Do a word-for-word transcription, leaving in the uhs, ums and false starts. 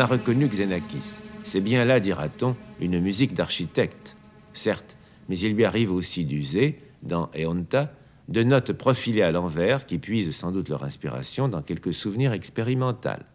reconnu Xenakis. C'est bien là, dira-t-on, une musique d'architecte. Certes, mais il lui arrive aussi d'user, dans Eonta, de notes profilées à l'envers qui puisent sans doute leur inspiration dans quelques souvenirs expérimentaux.